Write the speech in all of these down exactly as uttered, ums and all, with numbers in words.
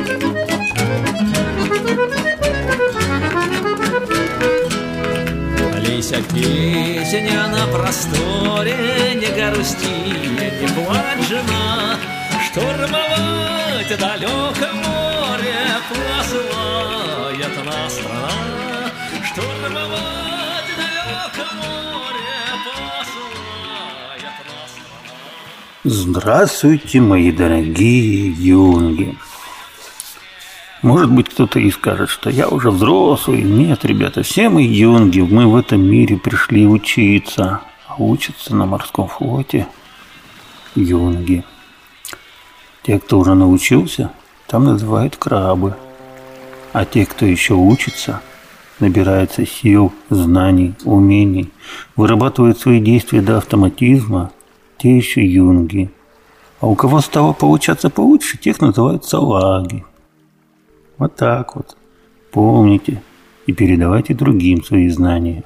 Лися, песня на просторе, не грусти, не плачь, жена. Штурмовать далеко море посылает нас страна. Штурмовать далеко море посылает нас страна. Здравствуйте, мои дорогие юнги. Может быть, кто-то и скажет, что я уже взрослый. Нет, ребята, все мы юнги, мы в этом мире пришли учиться. А учатся на морском флоте юнги. Те, кто уже научился, там называют крабы. А те, кто еще учится, набирается сил, знаний, умений, вырабатывает свои действия до автоматизма, те еще юнги. А у кого стало получаться получше, тех называют салаги. Вот так вот. Помните и передавайте другим свои знания.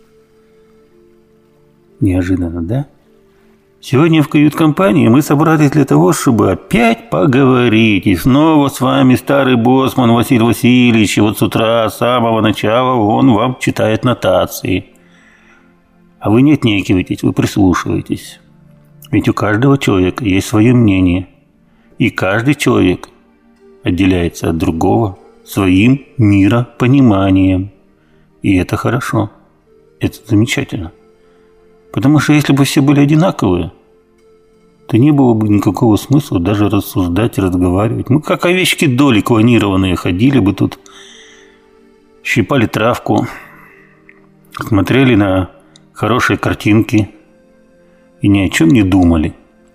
Неожиданно, да? Сегодня в кают-компании мы собрались для того, чтобы опять поговорить. И снова с вами старый боссман Василий Васильевич. И вот с утра, с самого начала, он вам читает нотации. А вы не отнекивайтесь, вы прислушиваетесь. Ведь у каждого человека есть свое мнение. И каждый человек отделяется от другого своим миропониманием. И это хорошо. Это замечательно. Потому что если бы все были одинаковые, то не было бы никакого смысла даже рассуждать, разговаривать. Мы как овечки доли клонированные ходили бы тут, щипали травку, смотрели на хорошие картинки и ни о чем не думали.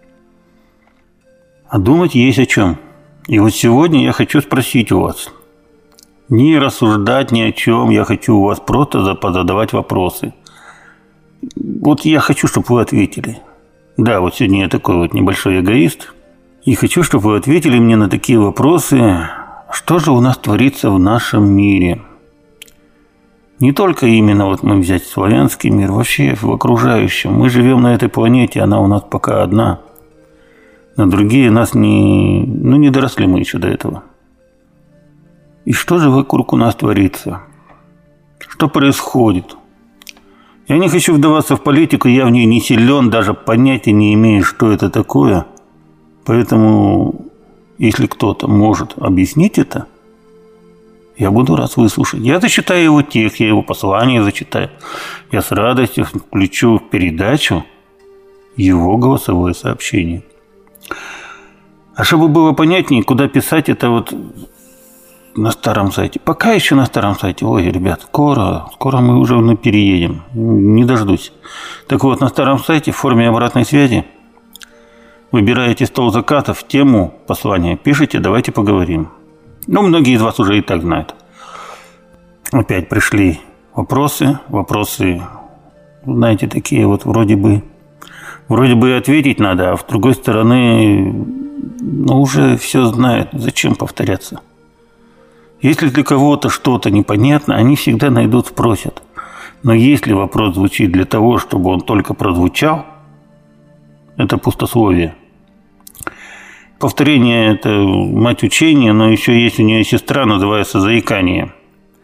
А думать есть о чем. И вот сегодня я хочу спросить у вас. Не рассуждать ни о чем, я хочу у вас просто позадавать вопросы. Вот я хочу, чтобы вы ответили. Да, вот сегодня я такой вот небольшой эгоист. И хочу, чтобы вы ответили мне на такие вопросы. Что же у нас творится в нашем мире? Не только именно вот мы взять славянский мир, вообще в окружающем. Мы живем на этой планете, она у нас пока одна. На другие нас не... Ну, не доросли мы еще до этого. И что же вокруг у нас творится? Что происходит? Я не хочу вдаваться в политику, я в ней не силен, даже понятия не имею, что это такое. Поэтому, если кто-то может объяснить это, я буду рад выслушать. Я зачитаю его текст, я его послание зачитаю. Я с радостью включу в передачу его голосовое сообщение. А чтобы было понятнее, куда писать, это вот на старом сайте. Пока еще на старом сайте. Ой, ребят, скоро, скоро мы уже ну, переедем. Не дождусь. Так вот, на старом сайте в форме обратной связи выбираете стол закатов, тему послания, пишите, давайте поговорим. Ну, многие из вас уже и так знают. Опять пришли вопросы. Вопросы, знаете, такие вот вроде бы Вроде бы ответить надо, а с другой стороны, ну, уже все знают. Зачем повторяться? Если для кого-то что-то непонятно, они всегда найдут, спросят. Но если вопрос звучит для того, чтобы он только прозвучал, это пустословие. Повторение – это мать учения, но еще есть у нее сестра, называется заикание.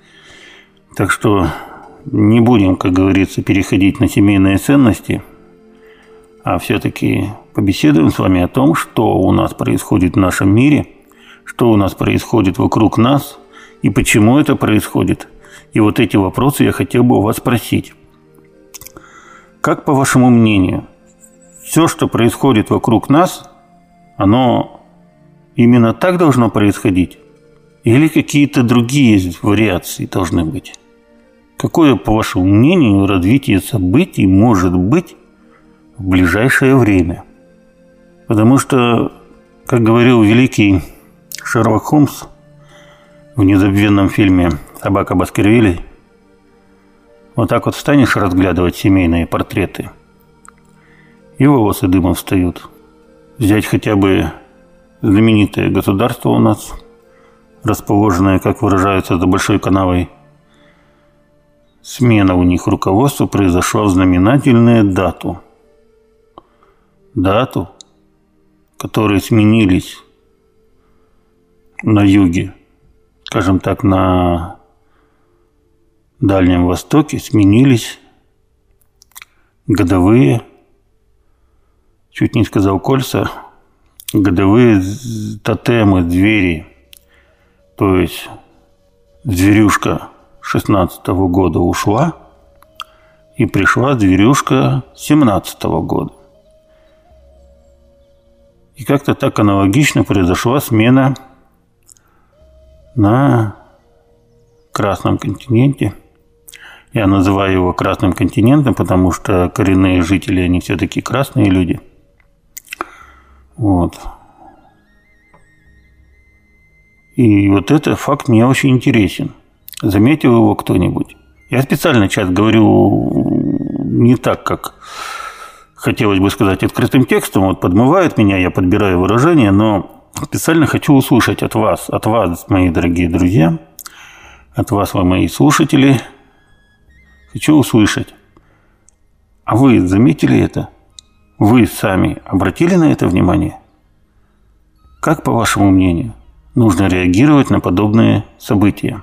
Так что не будем, как говорится, переходить на семейные ценности, а все-таки побеседуем с вами о том, что у нас происходит в нашем мире, что у нас происходит вокруг нас и почему это происходит. И вот эти вопросы я хотел бы у вас спросить. Как, по вашему мнению, все, что происходит вокруг нас, оно именно так должно происходить? Или какие-то другие вариации должны быть? Какое, по вашему мнению, развитие событий может быть в ближайшее время? Потому что, как говорил великий Шерлок Холмс в незабвенном фильме «Собака Баскервилей», вот так вот встанешь разглядывать семейные портреты, и волосы дымом встают. Взять хотя бы знаменитое государство у нас, расположенное, как выражаются, за большой канавой. Смена у них руководства произошла в знаменательную дату. Дату, в которой сменились на юге, скажем так, на Дальнем Востоке сменились годовые, чуть не сказал кольца, годовые тотемы, звери. То есть зверюшка шестнадцатого года ушла, и пришла зверюшка семнадцатого года. И как-то так аналогично произошла смена на Красном континенте. Я называю его Красным континентом, потому что коренные жители, они все-таки красные люди. Вот. И вот этот факт мне очень интересен. Заметил его кто-нибудь? Я специально сейчас говорю не так, как хотелось бы сказать открытым текстом. Вот подмывает меня, я подбираю выражения, но специально хочу услышать от вас, от вас, мои дорогие друзья, от вас, вы мои слушатели, хочу услышать. А вы заметили это? Вы сами обратили на это внимание? Как, по вашему мнению, нужно реагировать на подобные события?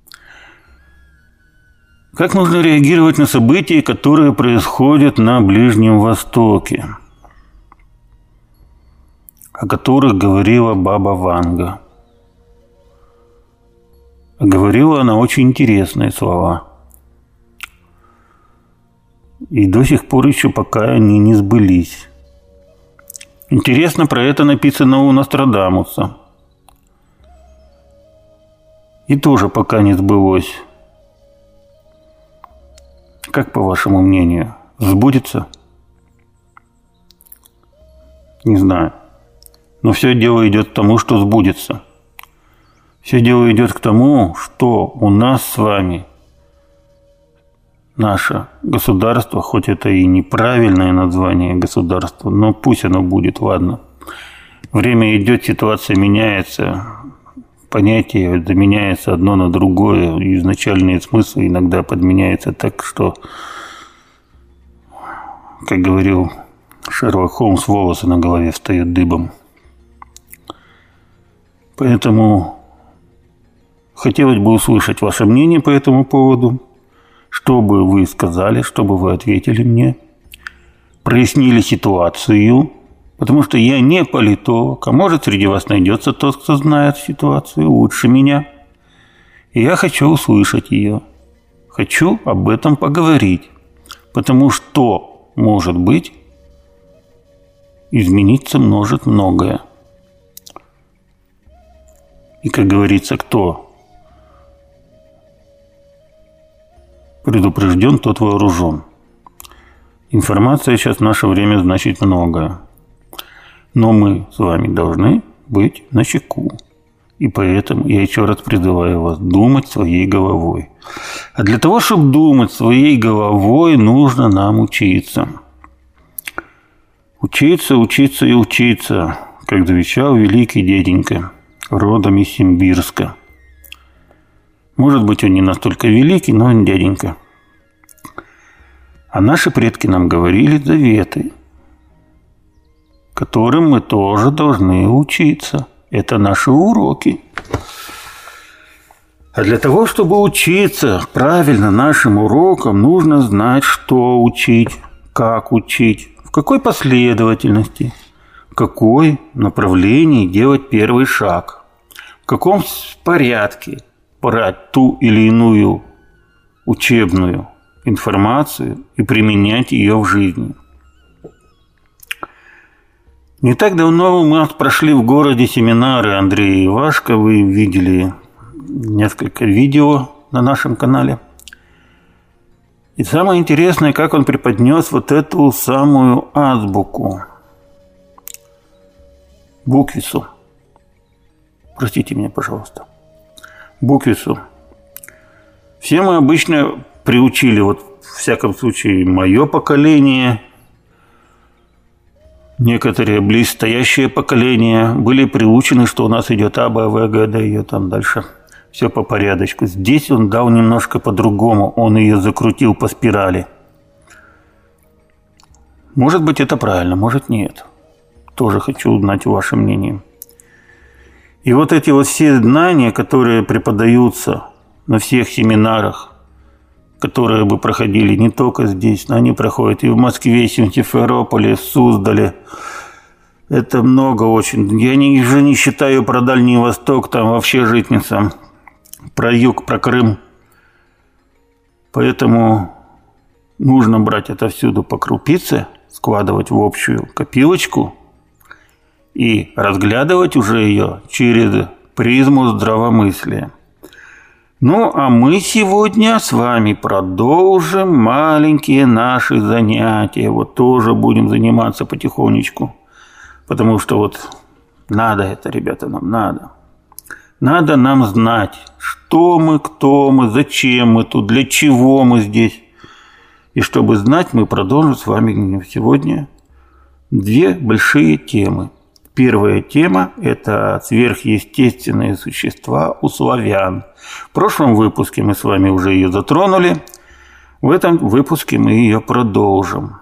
Как нужно реагировать на события, которые происходят на Ближнем Востоке, о которых говорила баба Ванга? Говорила она очень интересные слова. И до сих пор еще пока они не сбылись. Интересно, про это написано у Нострадамуса. И тоже пока не сбылось. Как, по вашему мнению, сбудется? Не знаю. Но все дело идет к тому, что сбудется. Все дело идет к тому, что у нас с вами наше государство, хоть это и неправильное название государства, но пусть оно будет, ладно. Время идет, ситуация меняется, понятие заменяется одно на другое, изначальные смыслы иногда подменяются так, что, как говорил Шерлок Холмс, волосы на голове встают дыбом. Поэтому хотелось бы услышать ваше мнение по этому поводу. Что бы вы сказали, что бы вы ответили мне, прояснили ситуацию, потому что я не политолог, а может среди вас найдется тот, кто знает ситуацию лучше меня. И я хочу услышать ее, хочу об этом поговорить, потому что, может быть, измениться может многое. И, как говорится, кто предупрежден, тот вооружен. Информация сейчас в наше время значит многое. Но мы с вами должны быть начеку. И поэтому я еще раз призываю вас думать своей головой. А для того, чтобы думать своей головой, нужно нам учиться. Учиться, учиться и учиться, как завещал великий деденька, родом из Симбирска. Может быть, он не настолько великий, но он дяденька. А наши предки нам говорили заветы, которым мы тоже должны учиться. Это наши уроки. А для того, чтобы учиться правильно нашим урокам, нужно знать, что учить, как учить, в какой последовательности, в каком направлении делать первый шаг, в каком порядке брать ту или иную учебную информацию и применять ее в жизни. Не так давно у нас прошли в городе семинары Андрея Ивашко. Вы видели несколько видео на нашем канале. И самое интересное, как он преподнес вот эту самую азбуку. Буквицу. Простите меня, пожалуйста. Буквицу. Все мы обычно приучили, вот в всяком случае, мое поколение, некоторые близстоящие поколения были приучены, что у нас идет А, Б, В, Г, Д, и там дальше все по порядочку. Здесь он дал немножко по-другому, он ее закрутил по спирали. Может быть, это правильно, может, нет. Тоже хочу узнать ваше мнение. И вот эти вот все знания, которые преподаются на всех семинарах, которые бы проходили не только здесь, но они проходят и в Москве, и в Симферополе, в Суздале. Это много очень. Я не, уже не считаю про Дальний Восток, там вообще житница, про юг, про Крым. Поэтому нужно брать это всюду по крупице, складывать в общую копилочку и разглядывать уже ее через призму здравомыслия. Ну, а мы сегодня с вами продолжим маленькие наши занятия. Вот тоже будем заниматься потихонечку. Потому что вот надо это, ребята, нам надо. Надо нам знать, что мы, кто мы, зачем мы тут, для чего мы здесь. И чтобы знать, мы продолжим с вами сегодня две большие темы. Первая тема – это сверхъестественные существа у славян. В прошлом выпуске мы с вами уже ее затронули. В этом выпуске мы ее продолжим.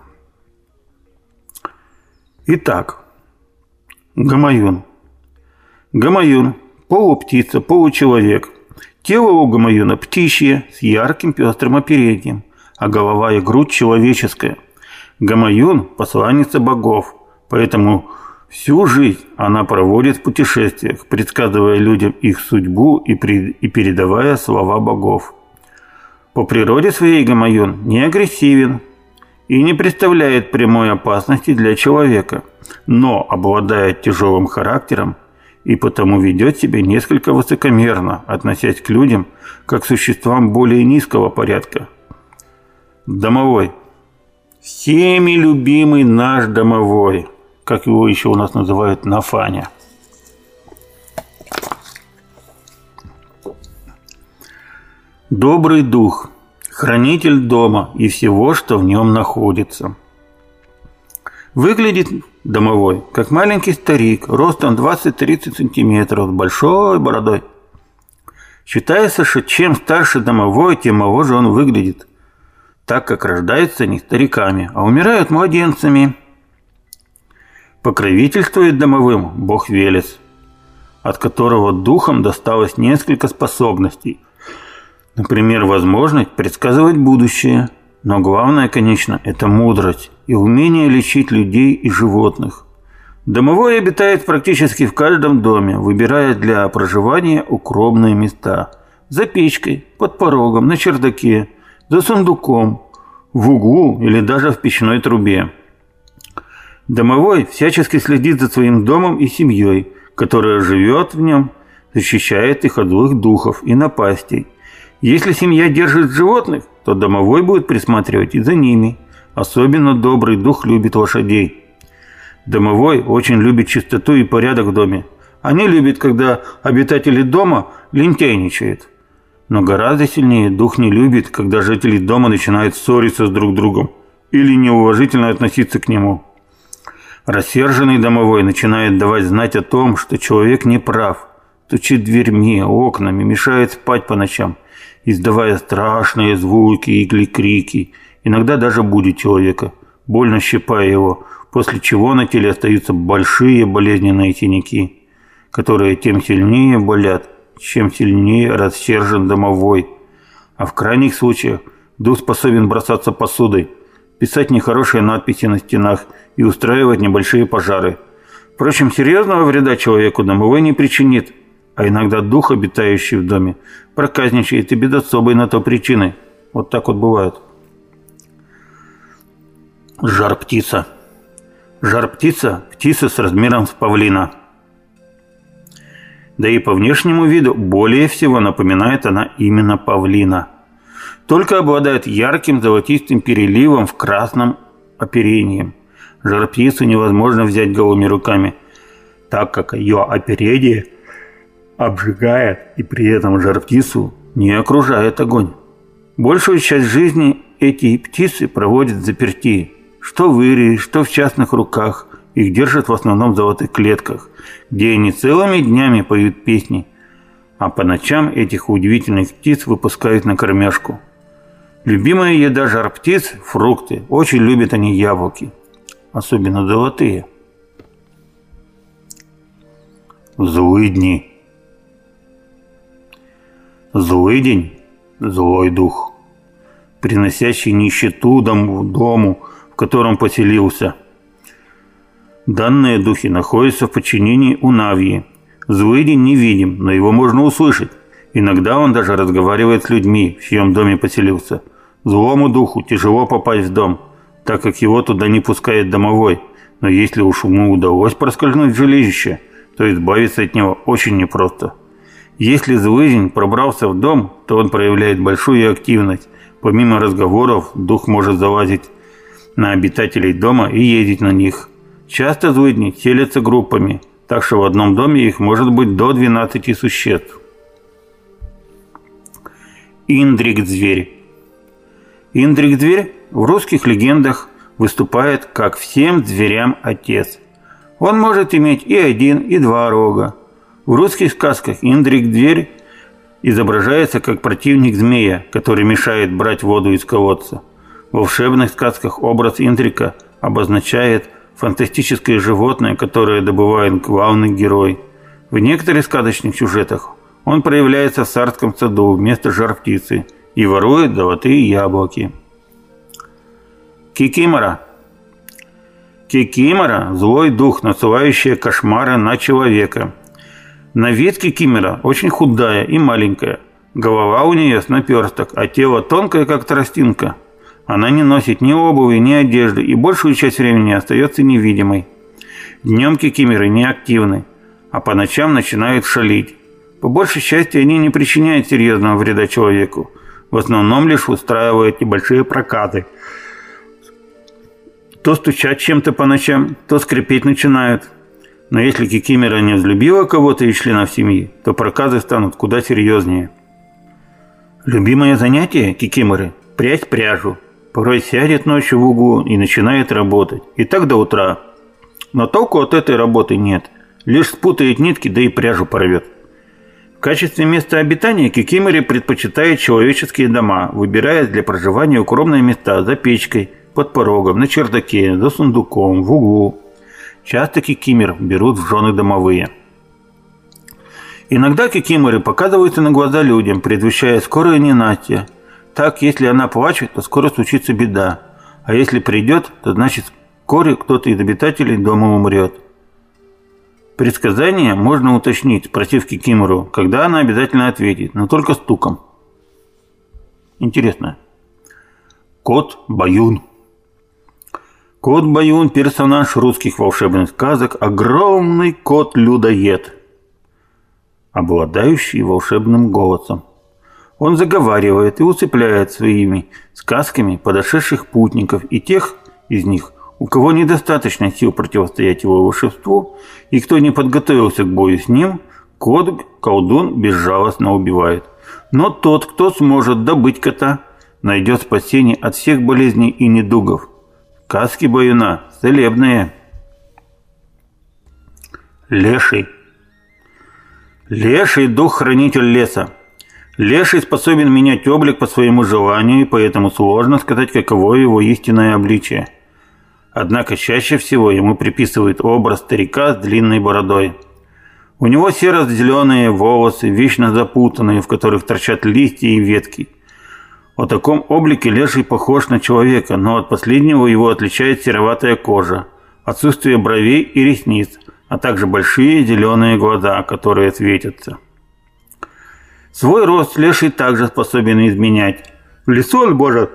Итак, гамаюн. Гамаюн – полуптица, получеловек. Тело у гамаюна птичье с ярким пестрым оперением, а голова и грудь человеческая. Гамаюн – посланница богов, поэтому всю жизнь она проводит в путешествиях, предсказывая людям их судьбу и, при... и передавая слова богов. По природе своей гамаюн не агрессивен и не представляет прямой опасности для человека, но обладает тяжелым характером и потому ведет себя несколько высокомерно, относясь к людям как к существам более низкого порядка. Домовой. Всеми любимый наш домовой, как его еще у нас называют, Нафаня. Добрый дух, хранитель дома и всего, что в нем находится. Выглядит домовой, как маленький старик, ростом двадцать-тридцать сантиметров, с большой бородой. Считается, что чем старше домовой, тем моложе он выглядит, так как рождаются не стариками, а умирают младенцами. Покровительствует домовым бог Велес, от которого духам досталось несколько способностей. Например, возможность предсказывать будущее, но главное, конечно, это мудрость и умение лечить людей и животных. Домовой обитает практически в каждом доме, выбирая для проживания укромные места. За печкой, под порогом, на чердаке, за сундуком, в углу или даже в печной трубе. Домовой всячески следит за своим домом и семьей, которая живет в нем, защищает их от злых духов и напастей. Если семья держит животных, то домовой будет присматривать и за ними. Особенно добрый дух любит лошадей. Домовой очень любит чистоту и порядок в доме. Они любят, когда обитатели дома лентяйничают. Но гораздо сильнее дух не любит, когда жители дома начинают ссориться с друг другом или неуважительно относиться к нему. Рассерженный домовой начинает давать знать о том, что человек не прав, стучит дверьми, окнами, мешает спать по ночам, издавая страшные звуки или крики, иногда даже будит человека, больно щипая его, после чего на теле остаются большие болезненные синяки, которые тем сильнее болят, чем сильнее рассержен домовой. А в крайних случаях дух способен бросаться посудой, писать нехорошие надписи на стенах и устраивать небольшие пожары. Впрочем, серьезного вреда человеку домовой не причинит, а иногда дух, обитающий в доме, проказничает и без особой на то причины. Вот так вот бывает. Жар-птица. Жар-птица – птица с размером с павлина. Да и по внешнему виду более всего напоминает она именно павлина. Только обладает ярким золотистым переливом в красном оперении. Жар-птицу невозможно взять голыми руками, так как ее оперение обжигает, и при этом жар-птицу не окружает огонь. Большую часть жизни эти птицы проводят заперти, что в Ирии, что в частных руках. Их держат в основном в золотых клетках, где они целыми днями поют песни, а по ночам этих удивительных птиц выпускают на кормежку. Любимая еда жар-птиц – фрукты. Очень любят они яблоки, особенно золотые. В злые дни. Злыдень – злой дух, приносящий нищету дому, дому, в котором поселился. Данные духи находятся в подчинении у Навьи. Злыдень невидим, но его можно услышать. Иногда он даже разговаривает с людьми, в чьем доме поселился. Злому духу тяжело попасть в дом, так как его туда не пускает домовой. Но если уж ему удалось проскользнуть в жилище, то избавиться от него очень непросто. Если злыдень пробрался в дом, то он проявляет большую активность. Помимо разговоров, дух может залазить на обитателей дома и ездить на них. Часто злыдни селятся группами, так что в одном доме их может быть до двенадцати существ. Индрик-зверь. Индрик-зверь в русских легендах выступает как всем зверям отец. Он может иметь и один, и два рога. В русских сказках Индрик-зверь изображается как противник змея, который мешает брать воду из колодца. В волшебных сказках образ Индрика обозначает фантастическое животное, которое добывает главный герой. В некоторых сказочных сюжетах он проявляется в царском саду вместо жар-птицы и ворует золотые яблоки. Кикимора. Кикимора – злой дух, насылающий кошмары на человека. На вид кикимора очень худая и маленькая. Голова у нее с наперсток, а тело тонкое, как тростинка. Она не носит ни обуви, ни одежды и большую часть времени остается невидимой. Днем кикиморы неактивны, а по ночам начинают шалить. По большей части они не причиняют серьезного вреда человеку. В основном лишь устраивают небольшие прокаты. То стучат чем-то по ночам, то скрипеть начинают. Но если кикимора не взлюбила кого-то из членов семьи, то проказы станут куда серьезнее. Любимое занятие кикиморы – прядь пряжу. Порой сядет ночью в углу и начинает работать. И так до утра. Но толку от этой работы нет. Лишь спутает нитки, да и пряжу порвет. В качестве места обитания кикимори предпочитают человеческие дома, выбирая для проживания укромные места за печкой, под порогом, на чердаке, за сундуком, в углу. Часто кикимор берут в жены домовые. Иногда кикиморы показываются на глаза людям, предвещая скорое ненастье. Так, если она плачет, то скоро случится беда. А если придет, то значит вскоре кто-то из обитателей дома умрет. Предсказание можно уточнить, спросив кикимору, когда она обязательно ответит, но только стуком. Интересно. Кот Баюн. Кот Баюн – персонаж русских волшебных сказок, огромный кот-людоед, обладающий волшебным голосом. Он заговаривает и усыпляет своими сказками подошедших путников и тех из них, у кого недостаточно сил противостоять его волшебству, и кто не подготовился к бою с ним, кот-колдун безжалостно убивает. Но тот, кто сможет добыть кота, найдет спасение от всех болезней и недугов. Сказки Баюна целебные. Леший. Леший – дух-хранитель леса. Леший способен менять облик по своему желанию, и поэтому сложно сказать, каково его истинное обличие. Однако чаще всего ему приписывают образ старика с длинной бородой. У него серо-зеленые волосы, вечно запутанные, в которых торчат листья и ветки. О таком облике леший похож на человека, но от последнего его отличает сероватая кожа, отсутствие бровей и ресниц, а также большие зеленые глаза, которые светятся. Свой рост леший также способен изменять. В лесу он может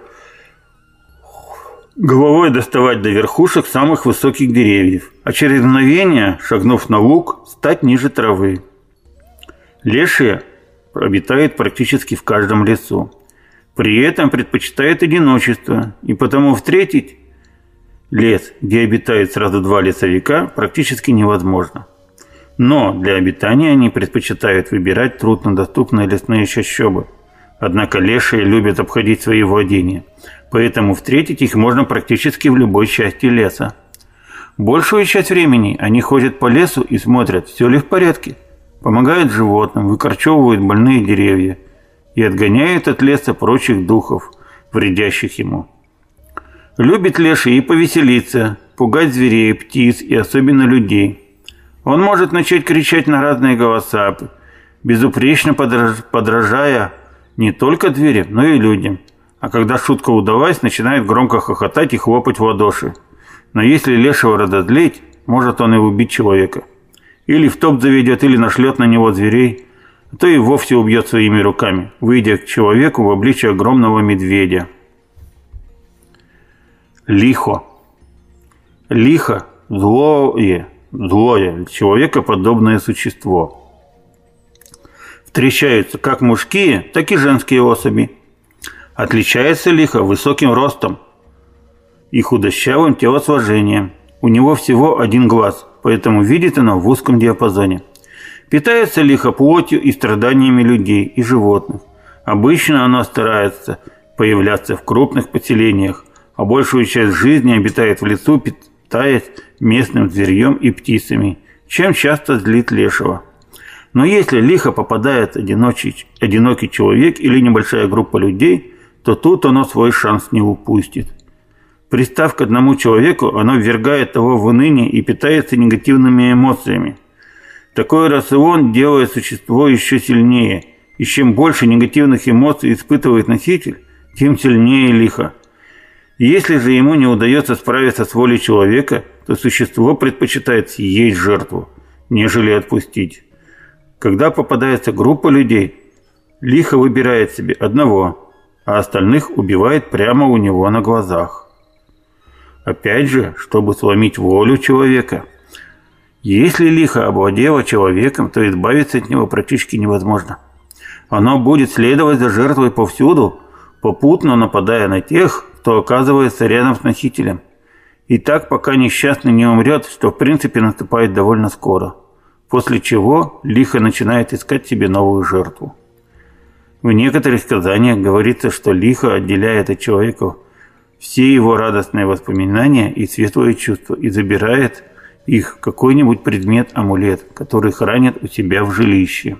головой доставать до верхушек самых высоких деревьев, а через мгновение, шагнув на луг, стать ниже травы. Леший обитает практически в каждом лесу. При этом предпочитает одиночество, и потому встретить лес, где обитает сразу два лесовика, практически невозможно. Но для обитания они предпочитают выбирать труднодоступные лесные чащобы. Однако лешие любят обходить свои владения, поэтому встретить их можно практически в любой части леса. Большую часть времени они ходят по лесу и смотрят, все ли в порядке, помогают животным, выкорчевывают больные деревья и отгоняют от леса прочих духов, вредящих ему. Любит леший и повеселиться, пугать зверей, птиц и особенно людей. Он может начать кричать на разные голоса, безупречно подражая не только дверям, но и людям. А когда шутка удалась, начинает громко хохотать и хлопать в ладоши. Но если лешего разозлить, может он и убить человека. Или в топ заведет, или нашлет на него зверей, а то и вовсе убьет своими руками, выйдя к человеку в обличии огромного медведя. Лихо. Лихо – злое, злое, человекоподобное существо. Встречаются как мужские, так и женские особи. Отличается лихо высоким ростом и худощавым телосложением. У него всего один глаз, поэтому видит оно в узком диапазоне. Питается лихо плотью и страданиями людей и животных. Обычно оно старается появляться в крупных поселениях, а большую часть жизни обитает в лесу, питаясь местным зверьем и птицами, чем часто злит лешего. Но если лихо попадает одиночий, одинокий человек или небольшая группа людей, то тут оно свой шанс не упустит. Пристав к одному человеку, оно ввергает его в уныние и питается негативными эмоциями. Такой рацион делает существо еще сильнее, и чем больше негативных эмоций испытывает носитель, тем сильнее лихо. Если же ему не удается справиться с волей человека, то существо предпочитает съесть жертву, нежели отпустить. Когда попадается группа людей, лихо выбирает себе одного, а остальных убивает прямо у него на глазах. Опять же, чтобы сломить волю человека. Если лихо овладело человеком, то избавиться от него практически невозможно. Оно будет следовать за жертвой повсюду, попутно нападая на тех, кто оказывается рядом с носителем. И так, пока несчастный не умрет, что в принципе наступает довольно скоро. После чего лихо начинает искать себе новую жертву. В некоторых сказаниях говорится, что лихо отделяет от человека все его радостные воспоминания и светлые чувства и забирает их в какой-нибудь предмет-амулет, который хранит у себя в жилище.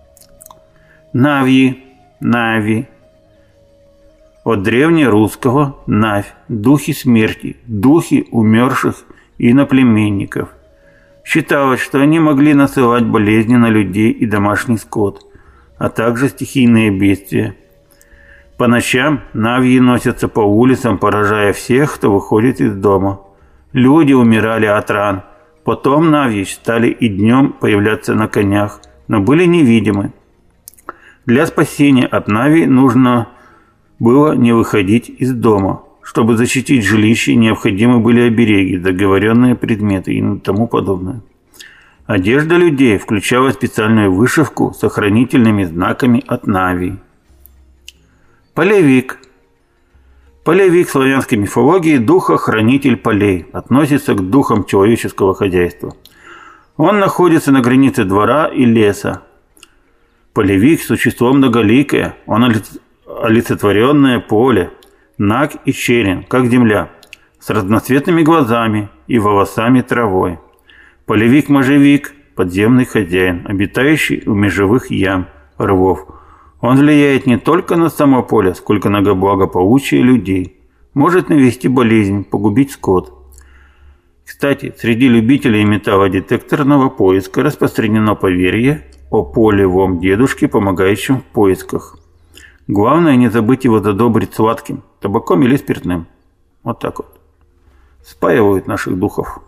Навьи, нави. От древнерусского навь, духи смерти, духи умерших иноплеменников. Считалось, что они могли насылать болезни на людей и домашний скот, а также стихийные бедствия. По ночам навьи носятся по улицам, поражая всех, кто выходит из дома. Люди умирали от ран. Потом навьи стали и днем появляться на конях, но были невидимы. Для спасения от навьи нужно было не выходить из дома. Чтобы защитить жилище, необходимы были обереги, договоренные предметы и тому подобное. Одежда людей включала специальную вышивку с охранительными знаками от навий. Полевик. Полевик в славянской мифологии – дух-хранитель полей, относится к духам человеческого хозяйства. Он находится на границе двора и леса. Полевик – существо многоликое, он олицетворенное поле, наг и черен, как земля, с разноцветными глазами и волосами травой. Полевик-можевик – подземный хозяин, обитающий у межевых ям, рвов. Он влияет не только на само поле, сколько на благополучие людей. Может навести болезнь, погубить скот. Кстати, среди любителей металлодетекторного поиска распространено поверье о полевом дедушке, помогающем в поисках. Главное не забыть его задобрить сладким, табаком или спиртным. Вот так вот. Спаивают наших духов.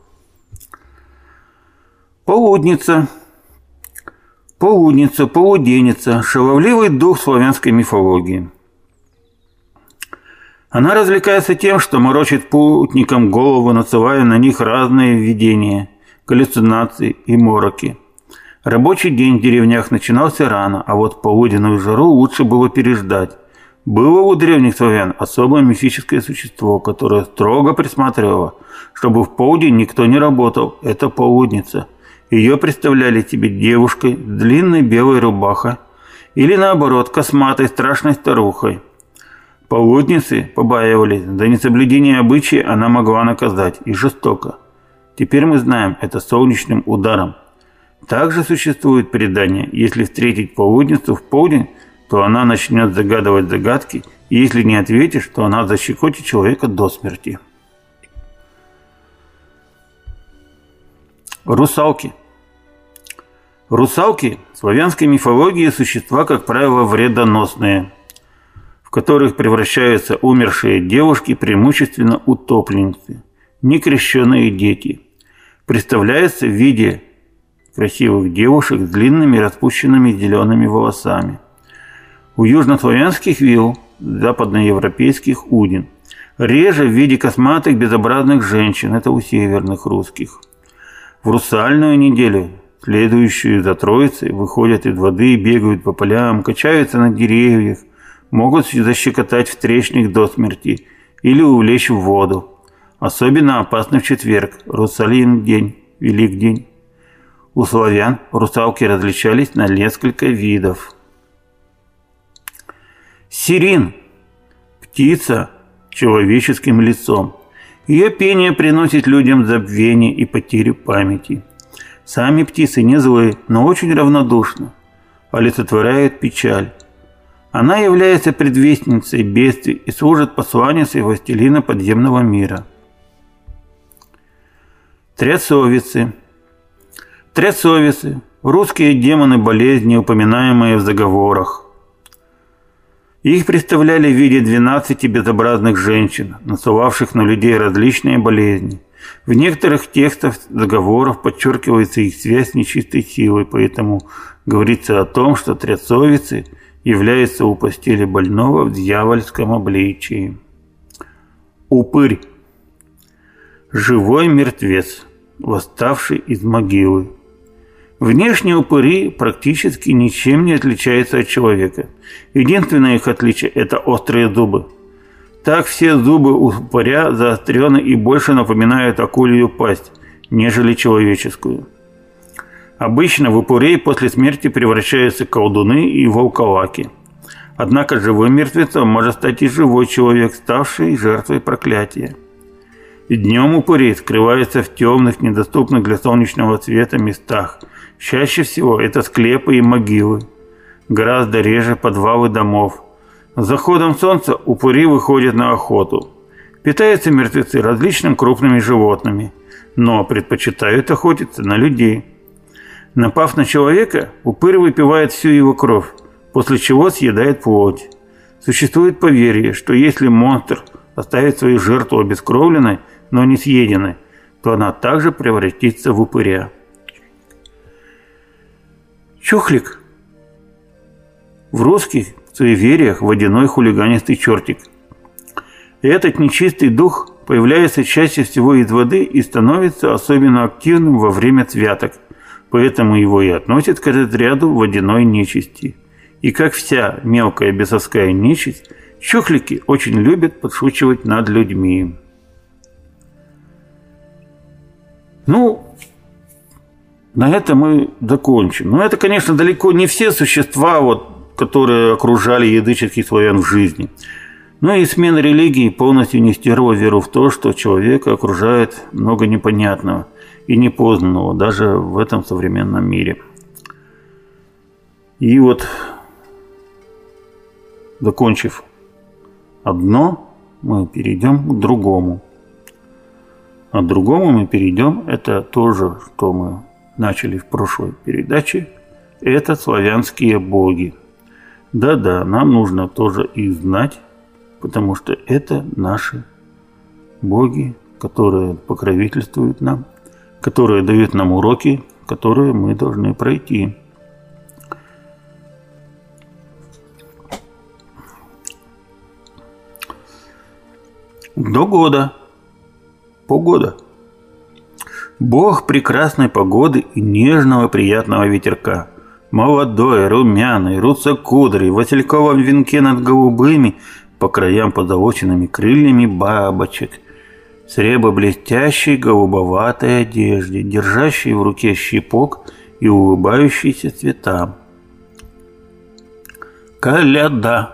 Полудница. Полудница, полуденница – шаловливый дух славянской мифологии. Она развлекается тем, что морочит путникам голову, насылая на них разные видения, галлюцинации и мороки. Рабочий день в деревнях начинался рано, а вот полуденную жару лучше было переждать. Было у древних славян особое мифическое существо, которое строго присматривало, чтобы в полдень никто не работал. Это полудница. Ее представляли тебе девушкой с длинной белой рубахой или, наоборот, косматой страшной старухой. Полудницы побаивались, за несоблюдение обычая она могла наказать, и жестоко. Теперь мы знаем это солнечным ударом. Также существует предание, если встретить полудницу в полдень, то она начнет загадывать загадки, и если не ответишь, то она защекотит человека до смерти. Русалки. Русалки в славянской мифологии существа, как правило, вредоносные, в которых превращаются умершие девушки, преимущественно утопленницы, некрещенные дети. Представляются в виде красивых девушек с длинными распущенными зелеными волосами. У южнославянских вилл, западноевропейских удин. Реже в виде косматых безобразных женщин, это у северных русских. В русальную неделю, следующую за Троицей, выходят из воды, бегают по полям, качаются на деревьях, могут защекотать встречных до смерти или увлечь в воду. Особенно опасно в четверг, Русалин день, Великдень. У славян русалки различались на несколько видов. Сирин – птица с человеческим лицом. Ее пение приносит людям забвение и потерю памяти. Сами птицы не злые, но очень равнодушны, олицетворяют печаль. Она является предвестницей бедствий и служит посланницей властелина подземного мира. Трясовицы. Трясовицы – русские демоны болезни, упоминаемые в заговорах. Их представляли в виде двенадцати безобразных женщин, насылавших на людей различные болезни. В некоторых текстах заговоров подчеркивается их связь с нечистой силой, поэтому говорится о том, что трясовицы являются у постели больного в дьявольском обличии. Упырь – живой мертвец, восставший из могилы. Внешне упыри практически ничем не отличаются от человека. Единственное их отличие – это острые зубы. Так все зубы у упыря заострены и больше напоминают акулью пасть, нежели человеческую. Обычно в упырей после смерти превращаются колдуны и волколаки. Однако живым мертвецом может стать и живой человек, ставший жертвой проклятия. Днем упыри скрываются в темных, недоступных для солнечного света местах. Чаще всего это склепы и могилы. Гораздо реже подвалы домов. С заходом солнца упыри выходят на охоту. Питаются мертвецы различными крупными животными, но предпочитают охотиться на людей. Напав на человека, упырь выпивает всю его кровь, после чего съедает плоть. Существует поверье, что если монстр оставит свою жертву обескровленной, но не съеденной, то она также превратится в упыря. Чухлик. В русских суевериях водяной хулиганистый чертик. Этот нечистый дух появляется чаще всего из воды и становится особенно активным во время святок, поэтому его и относят к разряду водяной нечисти. И как вся мелкая бесовская нечисть, чухлики очень любят подшучивать над людьми. Ну, на этом мы закончим. Но это, конечно, далеко не все существа, вот, которые окружали языческих славян в жизни. Но и смена религии полностью не стерла веру в то, что человека окружает много непонятного и непознанного даже в этом современном мире. И вот, закончив одно, мы перейдем к другому. А к другому мы перейдем, это тоже, что мы начали в прошлой передаче, это славянские боги. Да-да, нам нужно тоже их знать, потому что это наши боги, которые покровительствуют нам, которые дают нам уроки, которые мы должны пройти. До года. Погода. Бог прекрасной погоды и нежного приятного ветерка. Молодой, румяный, русокудрый, в васильковом венке над голубыми, по краям позолоченными крыльями бабочек, с ребо-блестящей голубоватой одежде, держащей в руке щипок и улыбающийся цветам. Коляда.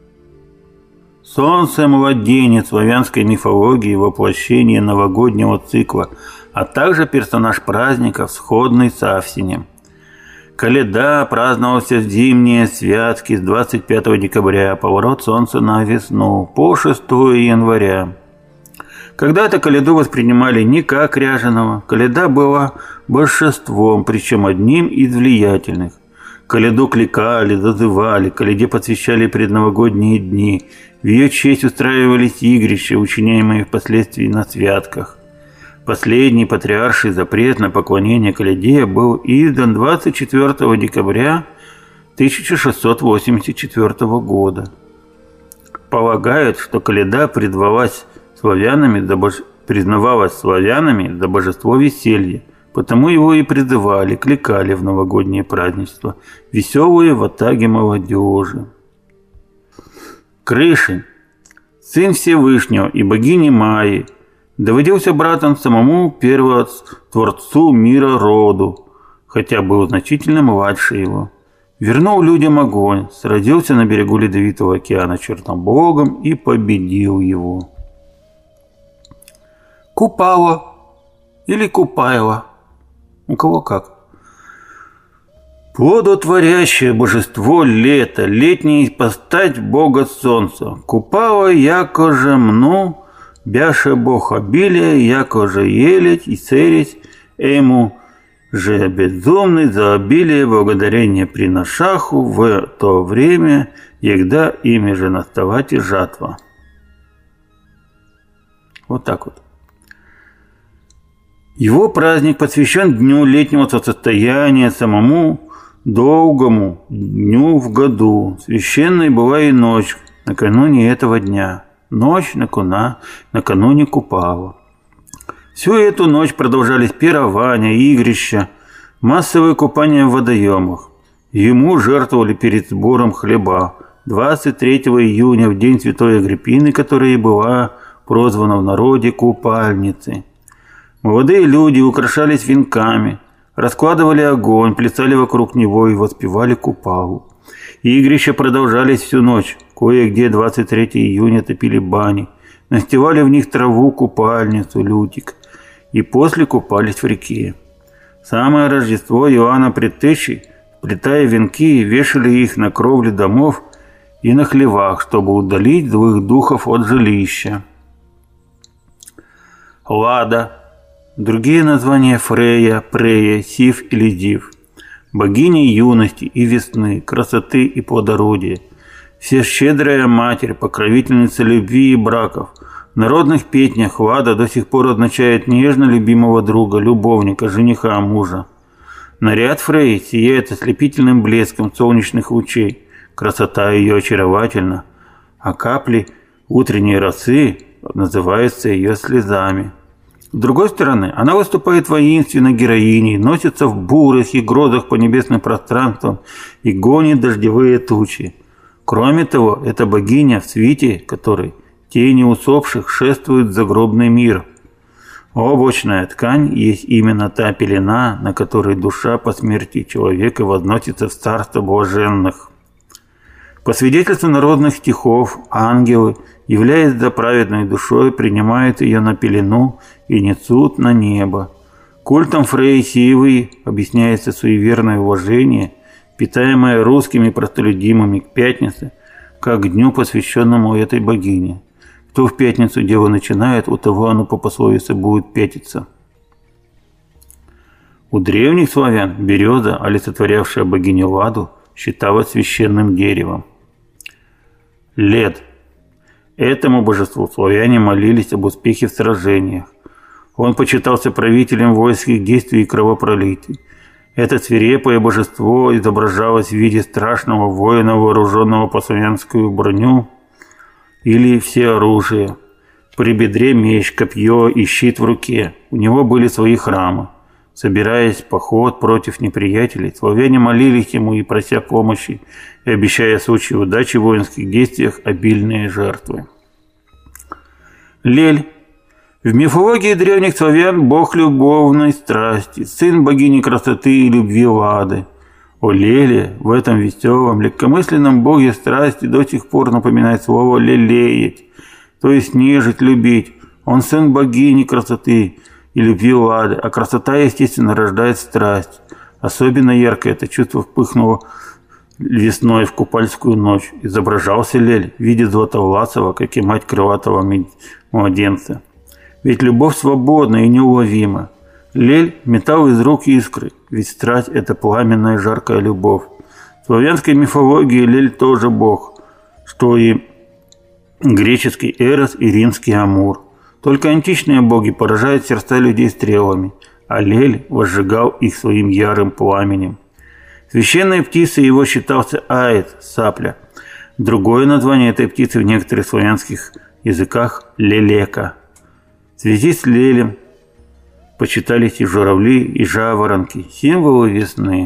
Солнце-младенец славянской мифологии, воплощение новогоднего цикла, а также персонаж праздника, сходный с Авсинем. Коляда праздновался в зимние святки с двадцать пятого декабря, поворот солнца на весну, по шестого января. Когда-то Коляду воспринимали не как ряженого. Коляда была божеством, причем одним из влиятельных. Коляду кликали, зазывали, Коляде посвящали предновогодние дни. В ее честь устраивались игрища, учиняемые впоследствии на святках. Последний патриарший запрет на поклонение Коляде был издан двадцать четвёртого декабря тысяча шестьсот восемьдесят четвёртого года. Полагают, что Коляда предавалась славянами за бож... признавалась славянами за божество веселья, потому его и призывали, кликали в новогоднее празднество веселые ватаги молодежи. Крышень, сын Всевышнего и богини Майи, доводился братом самому первотворцу мира роду, хотя был значительно младше его. Вернул людям огонь, сразился на берегу Ледовитого океана Чернобогом и победил его. Купала или Купаева, у кого как. Плодотворящее божество лета, летняя ипостась бога солнца. Купала, яко же мну, бяше бог обилия, яко же елить и церить, ему же безумный за обилие благодарения приношаху в то время, егда ими же наставать и жатва. Вот так вот. Его праздник посвящен дню летнего состояния, самому долгому дню в году. Священной была и ночь накануне этого дня. Ночь накуна, накануне Купала. Всю эту ночь продолжались пирования, игрища, массовые купания в водоемах. Ему жертвовали перед сбором хлеба двадцать третьего июня, в день Святой Агриппины, которая и была прозвана в народе Купальницей. Молодые люди украшались венками, раскладывали огонь, плясали вокруг него и воспевали Купалу. Игрища продолжались всю ночь. Кое-где двадцать третьего июня топили бани, настилали в них траву, купальницу, лютик, и после купались в реке. Самое Рождество Иоанна Предтечи, вплетая венки, вешали их на кровле домов и на хлевах, чтобы удалить злых духов от жилища. Лада, другие названия Фрея, Прея, Сив или Див, богини юности и весны, красоты и плодородия, всещедрая матерь, покровительница любви и браков. В народных песнях Лада до сих пор означает нежно любимого друга, любовника, жениха, мужа. Наряд Фреи сияет ослепительным блеском солнечных лучей. Красота ее очаровательна, а капли утренней росы называются ее слезами. С другой стороны, она выступает воинственной героиней, носится в бурах и грозах по небесным пространствам и гонит дождевые тучи. Кроме того, эта богиня, в свите которой тени усопших шествуют в загробный мир. Облачная ткань есть именно та пелена, на которой душа по смерти человека возносится в царство блаженных. По свидетельству народных стихов, ангелы, являясь за праведной душой, принимают ее на пелену и несут на небо. Культом Фреи Сивы объясняется суеверное уважение, питаемое русскими простолюдинами к пятнице, как к дню, посвященному этой богине. Кто в пятницу дело начинает, у того оно по пословице будет пятиться. У древних славян береза, олицетворявшая богиню Ладу, считалась священным деревом. Лед. Этому божеству славяне молились об успехе в сражениях. Он почитался правителем воинских действий и кровопролитий. Это свирепое божество изображалось в виде страшного воина, вооруженного по славянскую броню или всеоружие. При бедре меч, копье и щит в руке. У него были свои храмы. Собираясь в поход против неприятелей, славяне молились ему и прося помощи, и обещая в случае удачи в воинских действиях обильные жертвы. Лель. В мифологии древних славян бог любовной страсти, сын богини красоты и любви Лады. О Леле, в этом веселом, легкомысленном боге страсти до сих пор напоминает слово «лелеять», то есть нежить, любить. Он сын богини красоты и любви Лады, а красота, естественно, рождает страсть. Особенно ярко это чувство вспыхнуло весной в купальскую ночь. Изображался Лель в виде Златовласова, как и мать крылатого младенца. Ведь любовь свободна и неуловима. Лель метал из рук искры, ведь страсть – это пламенная жаркая любовь. В славянской мифологии Лель тоже бог, что и греческий Эрос и римский Амур. Только античные боги поражают сердца людей стрелами, а Лель возжигал их своим ярым пламенем. Священной птицей его считался аид, сапля. Другое название этой птицы в некоторых славянских языках – лелека. В связи с Лелем почитались и журавли, и жаворонки, символы весны.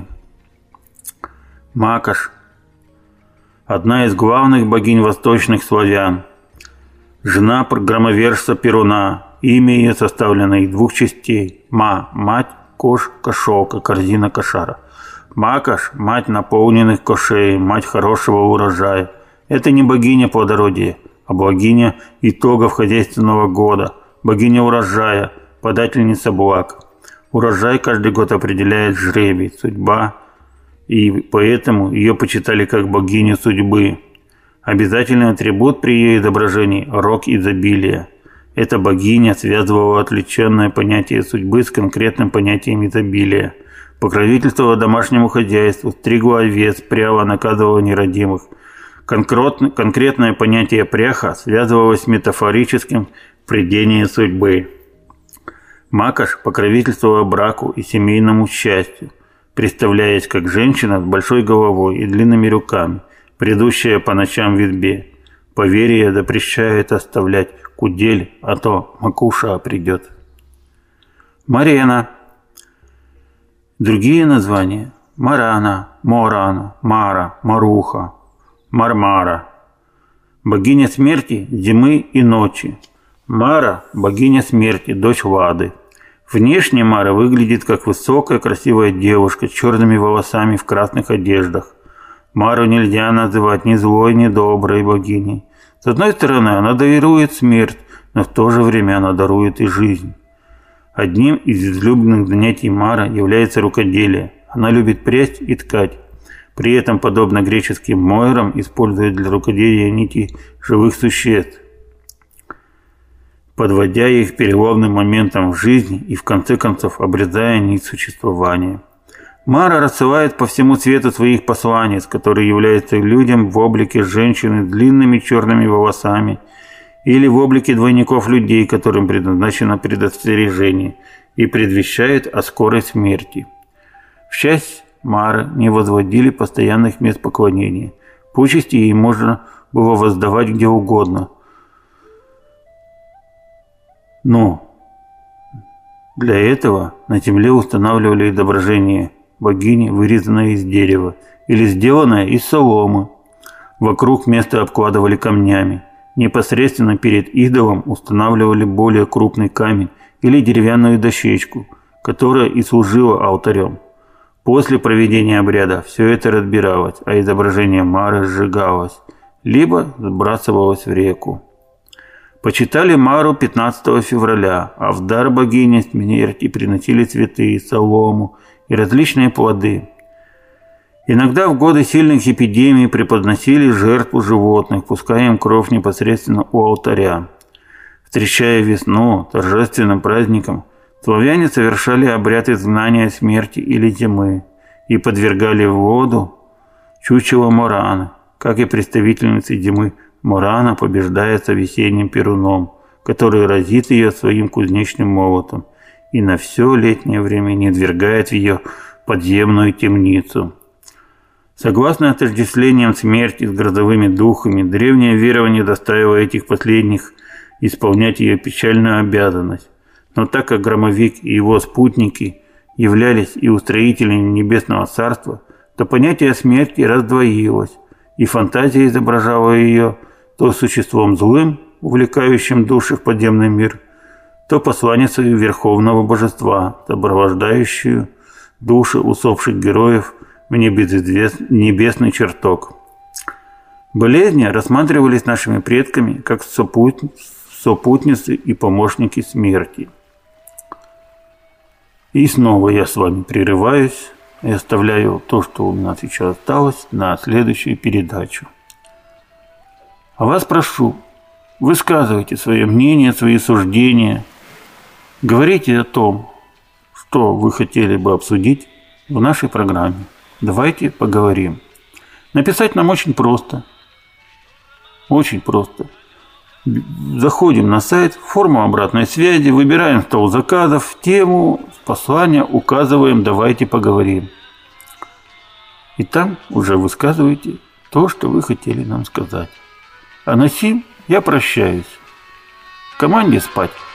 Макаш – одна из главных богинь восточных славян, жена громовержца Перуна. Имя ее составлено из двух частей. Ма – мать, кош – кошелка, корзина кошара. Макаш – мать наполненных кошей, мать хорошего урожая. Это не богиня плодородия, а богиня итогов хозяйственного года, богиня урожая, подательница благ. Урожай каждый год определяет жребий, судьба, и поэтому ее почитали как богиню судьбы. Обязательный атрибут при ее изображении – рог изобилия. Эта богиня связывала отвлеченное понятие судьбы с конкретным понятием изобилия. Покровительствовала домашнему хозяйству, стригла овец, пряла, наказывала нерадимых. Конкретное понятие пряха связывалось с метафорическим придением судьбы. Макаш покровительствовала браку и семейному счастью, представляясь как женщина с большой головой и длинными руками, придущая по ночам в избе. Поверье запрещает оставлять кудель, а то макуша придет. Марена. Другие названия – Марана, Морана, Мара, Маруха, Мармара. Богиня смерти, зимы и ночи. Мара – богиня смерти, дочь Лады. Внешне Мара выглядит как высокая красивая девушка с черными волосами в красных одеждах. Мару нельзя называть ни злой, ни доброй богиней. С одной стороны, она дарует смерть, но в то же время она дарует и жизнь. Одним из излюбленных занятий Мара является рукоделие. Она любит прясть и ткать. При этом, подобно греческим мойрам, использует для рукоделия нити живых существ, подводя их к переломным моментам в жизни и в конце концов обрезая нить существования. Мара рассылает по всему свету своих посланниц, которые являются людям в облике женщины с длинными черными волосами или в облике двойников людей, которым предназначено предостережение и предвещает о скорой смерти. В честь Мары не возводили постоянных мест поклонения. Почести ей можно было воздавать где угодно. Но для этого на земле устанавливали изображение богини, вырезанное из дерева или сделанное из соломы. Вокруг место обкладывали камнями. Непосредственно перед идолом устанавливали более крупный камень или деревянную дощечку, которая и служила алтарем. После проведения обряда все это разбиралось, а изображение Мары сжигалось, либо сбрасывалось в реку. Почитали Мару пятнадцатого февраля, а в дар богини смерти приносили цветы, солому и различные плоды. Иногда в годы сильных эпидемий преподносили жертву животных, пуская им кровь непосредственно у алтаря. Встречая весну торжественным праздником, славяне совершали обряд изгнания смерти или зимы и подвергали в воду чучело Мораны. Как и представительница зимы, Морана побеждается весенним Перуном, который разит ее своим кузнечным молотом и на все летнее время низвергает в ее подземную темницу. Согласно отождествлениям смерти с грозовыми духами, древнее верование доставило этих последних исполнять ее печальную обязанность. Но так как Громовик и его спутники являлись и устроителями Небесного Царства, то понятие смерти раздвоилось, и фантазия изображала ее то существом злым, увлекающим души в подземный мир, то посланницей Верховного Божества, сопровождающую души усопших героев в небесный чертог. Болезни рассматривались нашими предками как сопутницы и помощники смерти. И снова я с вами прерываюсь и оставляю то, что у меня сейчас осталось, на следующую передачу. А вас прошу, высказывайте свое мнение, свои суждения Говорите о том, что вы хотели бы обсудить в нашей программе. Давайте поговорим. Написать нам очень просто. Очень просто. Заходим на сайт, форму обратной связи, выбираем стол заказов, тему, послание, указываем «Давайте поговорим». И там уже высказываете то, что вы хотели нам сказать. А на сим я прощаюсь. Команде спать.